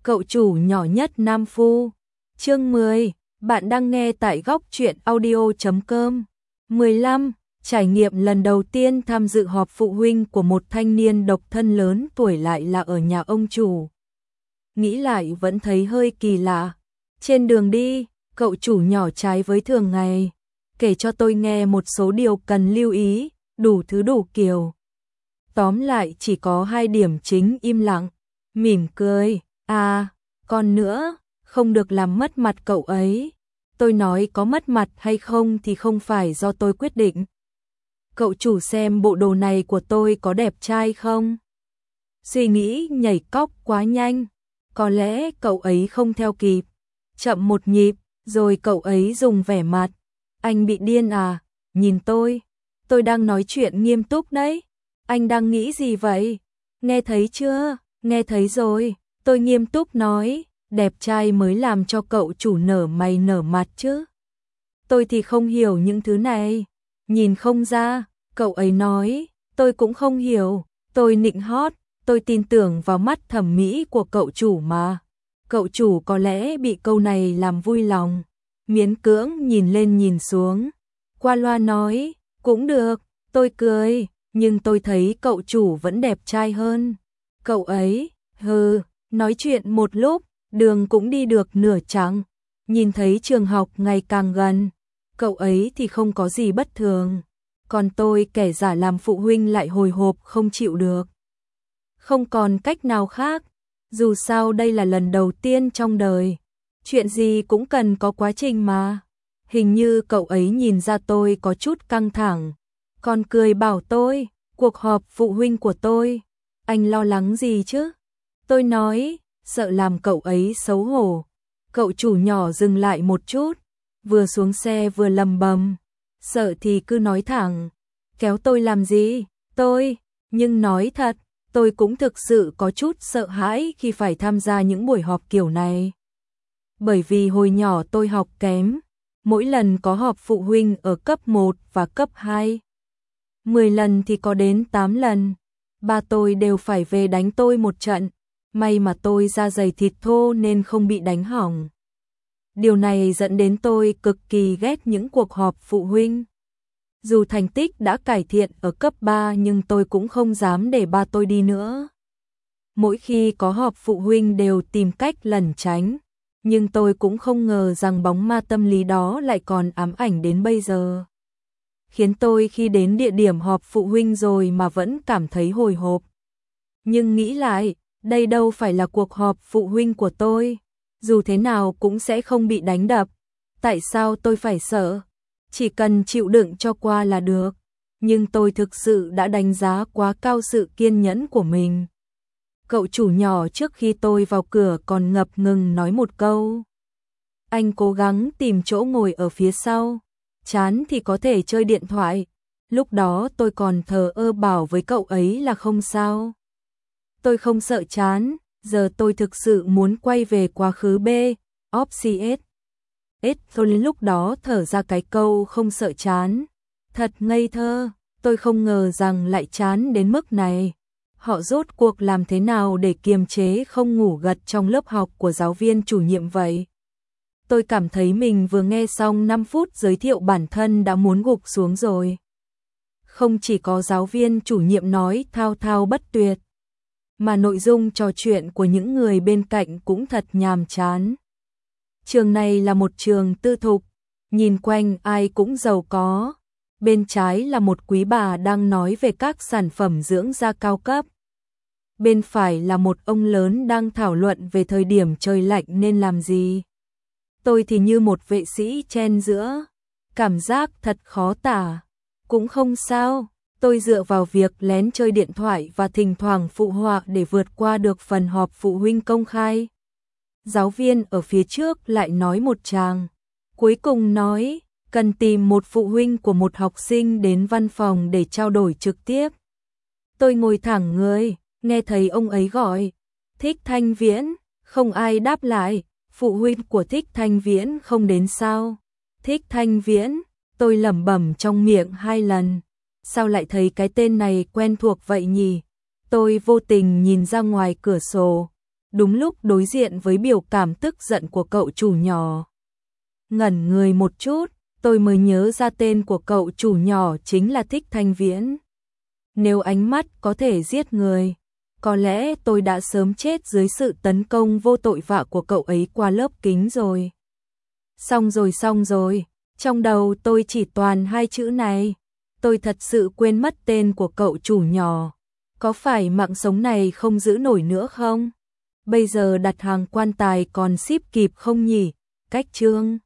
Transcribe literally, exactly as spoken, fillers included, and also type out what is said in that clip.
Cậu chủ nhỏ nhất Nam Phu. Chương mười. Bạn đang nghe tại góc truyện audio chấm com. mười lăm. Trải nghiệm lần đầu tiên tham dự họp phụ huynh của một thanh niên độc thân lớn tuổi lại là ở nhà ông chủ. Nghĩ lại vẫn thấy hơi kỳ lạ. Trên đường đi, cậu chủ nhỏ trái với thường ngày, kể cho tôi nghe một số điều cần lưu ý, đủ thứ đủ kiểu. Tóm lại chỉ có hai điểm chính: im lặng, mỉm cười. À, còn nữa, không được làm mất mặt cậu ấy. Tôi nói có mất mặt hay không thì không phải do tôi quyết định. Cậu chủ xem bộ đồ này của tôi có đẹp trai không? Suy nghĩ nhảy cóc quá nhanh. Có lẽ cậu ấy không theo kịp. Chậm một nhịp, rồi cậu ấy dùng vẻ mặt: anh bị điên à? Nhìn tôi. Tôi đang nói chuyện nghiêm túc đấy. Anh đang nghĩ gì vậy? Nghe thấy chưa? Nghe thấy rồi. Tôi nghiêm túc nói, đẹp trai mới làm cho cậu chủ nở mày nở mặt chứ. Tôi thì không hiểu những thứ này. Nhìn không ra, cậu ấy nói, tôi cũng không hiểu. Tôi nịnh hót, tôi tin tưởng vào mắt thẩm mỹ của cậu chủ mà. Cậu chủ có lẽ bị câu này làm vui lòng, miễn cưỡng nhìn lên nhìn xuống. Qua loa nói, cũng được. Tôi cười, nhưng tôi thấy cậu chủ vẫn đẹp trai hơn. Cậu ấy, hừ. Nói chuyện một lúc, đường cũng đi được nửa chặng. Nhìn thấy trường học ngày càng gần. Cậu ấy thì không có gì bất thường. Còn tôi, kẻ giả làm phụ huynh, lại hồi hộp không chịu được. Không còn cách nào khác. Dù sao đây là lần đầu tiên trong đời. Chuyện gì cũng cần có quá trình mà. Hình như cậu ấy nhìn ra tôi có chút căng thẳng, còn cười bảo tôi, cuộc họp phụ huynh của tôi. Anh lo lắng gì chứ? Tôi nói, sợ làm cậu ấy xấu hổ. Cậu chủ nhỏ dừng lại một chút, vừa xuống xe vừa lầm bầm, sợ thì cứ nói thẳng. Kéo tôi làm gì? Tôi, nhưng nói thật, tôi cũng thực sự có chút sợ hãi khi phải tham gia những buổi họp kiểu này. Bởi vì hồi nhỏ tôi học kém, mỗi lần có họp phụ huynh ở cấp một và cấp hai, mười lần thì có đến tám lần, ba tôi đều phải về đánh tôi một trận. May mà tôi da dày thịt thô nên không bị đánh hỏng. Điều này dẫn đến tôi cực kỳ ghét những cuộc họp phụ huynh. Dù thành tích đã cải thiện ở cấp ba nhưng tôi cũng không dám để ba tôi đi nữa. Mỗi khi có họp phụ huynh đều tìm cách lẩn tránh, nhưng tôi cũng không ngờ rằng bóng ma tâm lý đó lại còn ám ảnh đến bây giờ. Khiến tôi khi đến địa điểm họp phụ huynh rồi mà vẫn cảm thấy hồi hộp. Nhưng nghĩ lại, đây đâu phải là cuộc họp phụ huynh của tôi, dù thế nào cũng sẽ không bị đánh đập. Tại sao tôi phải sợ? Chỉ cần chịu đựng cho qua là được. Nhưng tôi thực sự đã đánh giá quá cao sự kiên nhẫn của mình. Cậu chủ nhỏ trước khi tôi vào cửa còn ngập ngừng nói một câu. Anh cố gắng tìm chỗ ngồi ở phía sau, chán thì có thể chơi điện thoại. Lúc đó tôi còn thờ ơ bảo với cậu ấy là không sao. Tôi không sợ chán, giờ tôi thực sự muốn quay về quá khứ B, opcs. Ít tôi lúc đó thở ra cái câu không sợ chán. Thật ngây thơ, tôi không ngờ rằng lại chán đến mức này. Họ rốt cuộc làm thế nào để kiềm chế không ngủ gật trong lớp học của giáo viên chủ nhiệm vậy? Tôi cảm thấy mình vừa nghe xong năm phút giới thiệu bản thân đã muốn gục xuống rồi. Không chỉ có giáo viên chủ nhiệm nói thao thao bất tuyệt, mà nội dung trò chuyện của những người bên cạnh cũng thật nhàm chán. Trường này là một trường tư thục, nhìn quanh ai cũng giàu có. Bên trái là một quý bà đang nói về các sản phẩm dưỡng da cao cấp. Bên phải là một ông lớn đang thảo luận về thời điểm trời lạnh nên làm gì. Tôi thì như một vệ sĩ chen giữa, cảm giác thật khó tả. Cũng không sao. Tôi dựa vào việc lén chơi điện thoại và thỉnh thoảng phụ họa để vượt qua được phần họp phụ huynh công khai. Giáo viên ở phía trước lại nói một tràng. Cuối cùng nói, cần tìm một phụ huynh của một học sinh đến văn phòng để trao đổi trực tiếp. Tôi ngồi thẳng người, nghe thấy ông ấy gọi. Thích Thanh Viễn, không ai đáp lại. Phụ huynh của Thích Thanh Viễn không đến sao? Thích Thanh Viễn, tôi lẩm bẩm trong miệng hai lần. Sao lại thấy cái tên này quen thuộc vậy nhỉ? Tôi vô tình nhìn ra ngoài cửa sổ, đúng lúc đối diện với biểu cảm tức giận của cậu chủ nhỏ. Ngẩn người một chút, tôi mới nhớ ra tên của cậu chủ nhỏ chính là Thích Thanh Viễn. Nếu ánh mắt có thể giết người, có lẽ tôi đã sớm chết dưới sự tấn công vô tội vạ của cậu ấy qua lớp kính rồi. Xong rồi xong rồi, trong đầu tôi chỉ toàn hai chữ này. Tôi thật sự quên mất tên của cậu chủ nhỏ. Có phải mạng sống này không giữ nổi nữa không? Bây giờ đặt hàng quan tài còn ship kịp không nhỉ? Cách chương